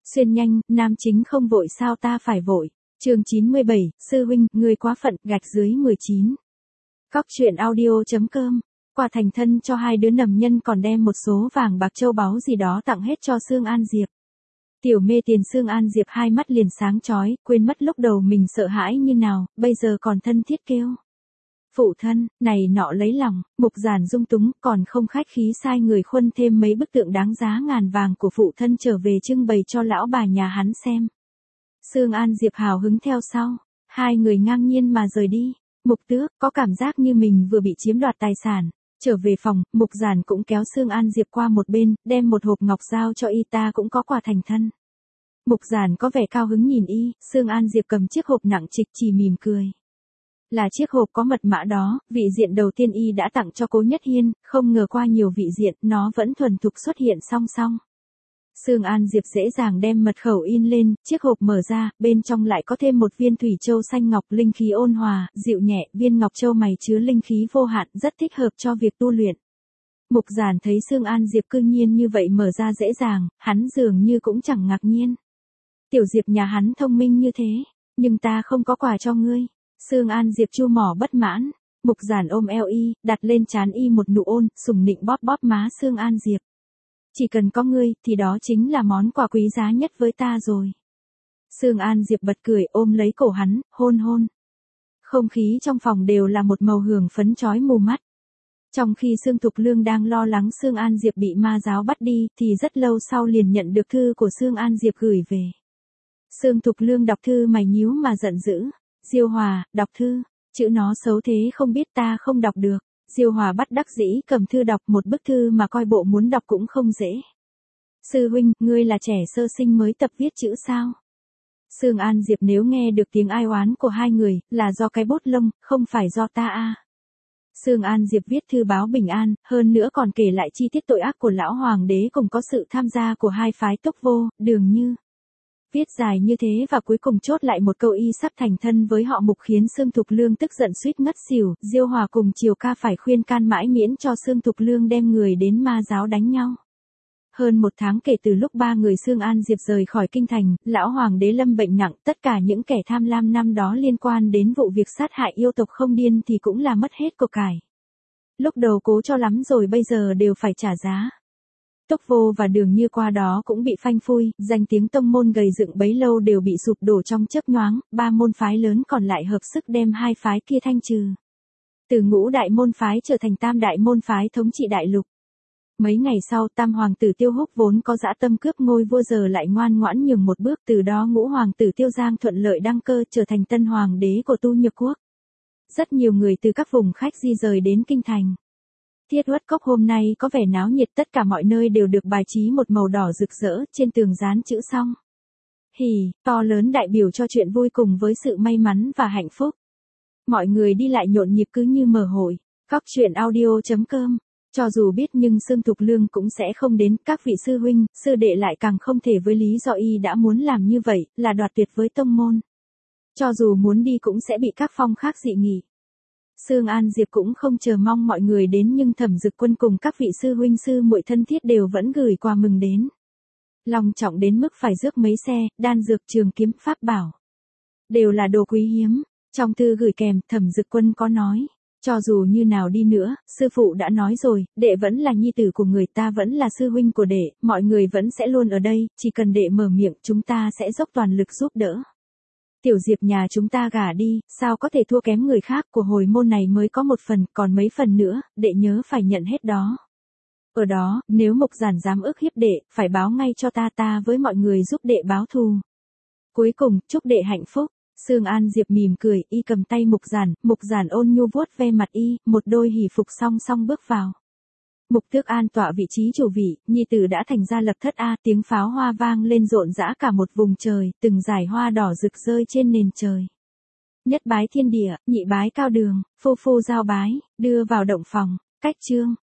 Xuyên nhanh, nam chính không vội sao ta phải vội. Chương 97, sư huynh, ngươi quá phận, _19. Cóc truyện audio.com. Quà thành thân cho hai đứa nầm nhân còn đem một số vàng bạc châu báu gì đó tặng hết cho Sương An Diệp. Tiểu mê tiền Sương An Diệp hai mắt liền sáng chói, quên mất lúc đầu mình sợ hãi như nào, bây giờ còn thân thiết kêu. Phụ thân, này nọ lấy lòng, Mục Giản dung túng, còn không khách khí sai người khuân thêm mấy bức tượng đáng giá ngàn vàng của phụ thân trở về trưng bày cho lão bà nhà hắn xem. Sương An Diệp hào hứng theo sau, hai người ngang nhiên mà rời đi. Mục Tước có cảm giác như mình vừa bị chiếm đoạt tài sản. Trở về phòng, Mục Giản cũng kéo Sương An Diệp qua một bên, đem một hộp ngọc giao cho y, ta cũng có quà thành thân. Mục Giản có vẻ cao hứng nhìn y, Sương An Diệp cầm chiếc hộp nặng trịch chỉ mỉm cười. Là chiếc hộp có mật mã đó, vị diện đầu tiên y đã tặng cho Cố Nhất Hiên, không ngờ qua nhiều vị diện, nó vẫn thuần thục xuất hiện song song. Sương An Diệp dễ dàng đem mật khẩu in lên, chiếc hộp mở ra, bên trong lại có thêm một viên thủy châu xanh ngọc, linh khí ôn hòa, dịu nhẹ, viên ngọc châu mày chứa linh khí vô hạn, rất thích hợp cho việc tu luyện. Mục Giản thấy Sương An Diệp cư nhiên như vậy mở ra dễ dàng, hắn dường như cũng chẳng ngạc nhiên. Tiểu Diệp nhà hắn thông minh như thế, nhưng ta không có quà cho ngươi. Sương An Diệp chu mỏ bất mãn, Mục Giản ôm eo y, đặt lên trán y một nụ ôn, sủng nịnh bóp bóp má Sương An Diệp. Chỉ cần có ngươi, thì đó chính là món quà quý giá nhất với ta rồi. Sương An Diệp bật cười ôm lấy cổ hắn, hôn hôn. Không khí trong phòng đều là một màu hường phấn chói mù mắt. Trong khi Sương Thục Lương đang lo lắng Sương An Diệp bị ma giáo bắt đi, thì rất lâu sau liền nhận được thư của Sương An Diệp gửi về. Sương Thục Lương đọc thư mày nhíu mà giận dữ. Diêu Hòa, đọc thư, chữ nó xấu thế không biết ta không đọc được. Diêu Hòa bắt đắc dĩ cầm thư đọc, một bức thư mà coi bộ muốn đọc cũng không dễ. Sư huynh, ngươi là trẻ sơ sinh mới tập viết chữ sao? Sương An Diệp nếu nghe được tiếng ai oán của hai người, là do cái bút lông, không phải do ta a. Sương An Diệp viết thư báo bình an, hơn nữa còn kể lại chi tiết tội ác của lão hoàng đế cùng có sự tham gia của hai phái Tốc Vô, Đường Như. Viết dài như thế và cuối cùng chốt lại một câu y sắp thành thân với họ Mục khiến Sương Thục Lương tức giận suýt ngất xỉu, Diêu Hòa cùng Triều Ca phải khuyên can mãi miễn cho Sương Thục Lương đem người đến ma giáo đánh nhau. Hơn một tháng kể từ lúc ba người Sương An Diệp rời khỏi kinh thành, lão hoàng đế lâm bệnh nặng, tất cả những kẻ tham lam năm đó liên quan đến vụ việc sát hại yêu tộc không điên thì cũng là mất hết của cải. Lúc đầu cố cho lắm rồi bây giờ đều phải trả giá. Tốc Vô và Đường Như qua đó cũng bị phanh phui, danh tiếng tông môn gầy dựng bấy lâu đều bị sụp đổ trong chớp nhoáng, ba môn phái lớn còn lại hợp sức đem hai phái kia thanh trừ. Từ ngũ đại môn phái trở thành tam đại môn phái thống trị đại lục. Mấy ngày sau, tam hoàng tử Tiêu Húc vốn có dã tâm cướp ngôi vua giờ lại ngoan ngoãn nhường một bước, từ đó ngũ hoàng tử Tiêu Giang thuận lợi đăng cơ trở thành tân hoàng đế của Tu Nhược Quốc. Rất nhiều người từ các vùng khách di rời đến kinh thành. Thiết Uất Cốc hôm nay có vẻ náo nhiệt, tất cả mọi nơi đều được bài trí một màu đỏ rực rỡ, trên tường dán chữ Song. Hỉ, to lớn đại biểu cho chuyện vui cùng với sự may mắn và hạnh phúc. Mọi người đi lại nhộn nhịp cứ như mở hội. Cóc truyện audio.com. Cho dù biết nhưng Sương Thục Lương cũng sẽ không đến, các vị sư huynh, sư đệ lại càng không thể với lý do y đã muốn làm như vậy, là đoạt tuyệt với tông môn. Cho dù muốn đi cũng sẽ bị các phong khác dị nghị. Sương An Diệp cũng không chờ mong mọi người đến nhưng Thẩm Dực Quân cùng các vị sư huynh sư muội thân thiết đều vẫn gửi quà mừng đến. Long trọng đến mức phải rước mấy xe, đan dược, trường kiếm, pháp bảo. Đều là đồ quý hiếm. Trong thư gửi kèm, Thẩm Dực Quân có nói, cho dù như nào đi nữa, sư phụ đã nói rồi, đệ vẫn là nhi tử của người, ta vẫn là sư huynh của đệ, mọi người vẫn sẽ luôn ở đây, chỉ cần đệ mở miệng chúng ta sẽ dốc toàn lực giúp đỡ. Tiểu Diệp nhà chúng ta gả đi, sao có thể thua kém người khác, của hồi môn này mới có một phần, còn mấy phần nữa, đệ nhớ phải nhận hết đó. Ở đó, nếu Mục Giản dám ức hiếp đệ, phải báo ngay cho ta với mọi người giúp đệ báo thù. Cuối cùng, chúc đệ hạnh phúc. Sương An Diệp mỉm cười, y cầm tay Mục Giản ôn nhu vuốt ve mặt y, một đôi hỷ phục song song bước vào. Mục Tước an tọa vị trí chủ vị, nhi tử đã thành gia lập thất a, tiếng pháo hoa vang lên rộn rã cả một vùng trời, từng dải hoa đỏ rực rơi trên nền trời. Nhất bái thiên địa, nhị bái cao đường, phu phu giao bái, đưa vào động phòng, cách chương.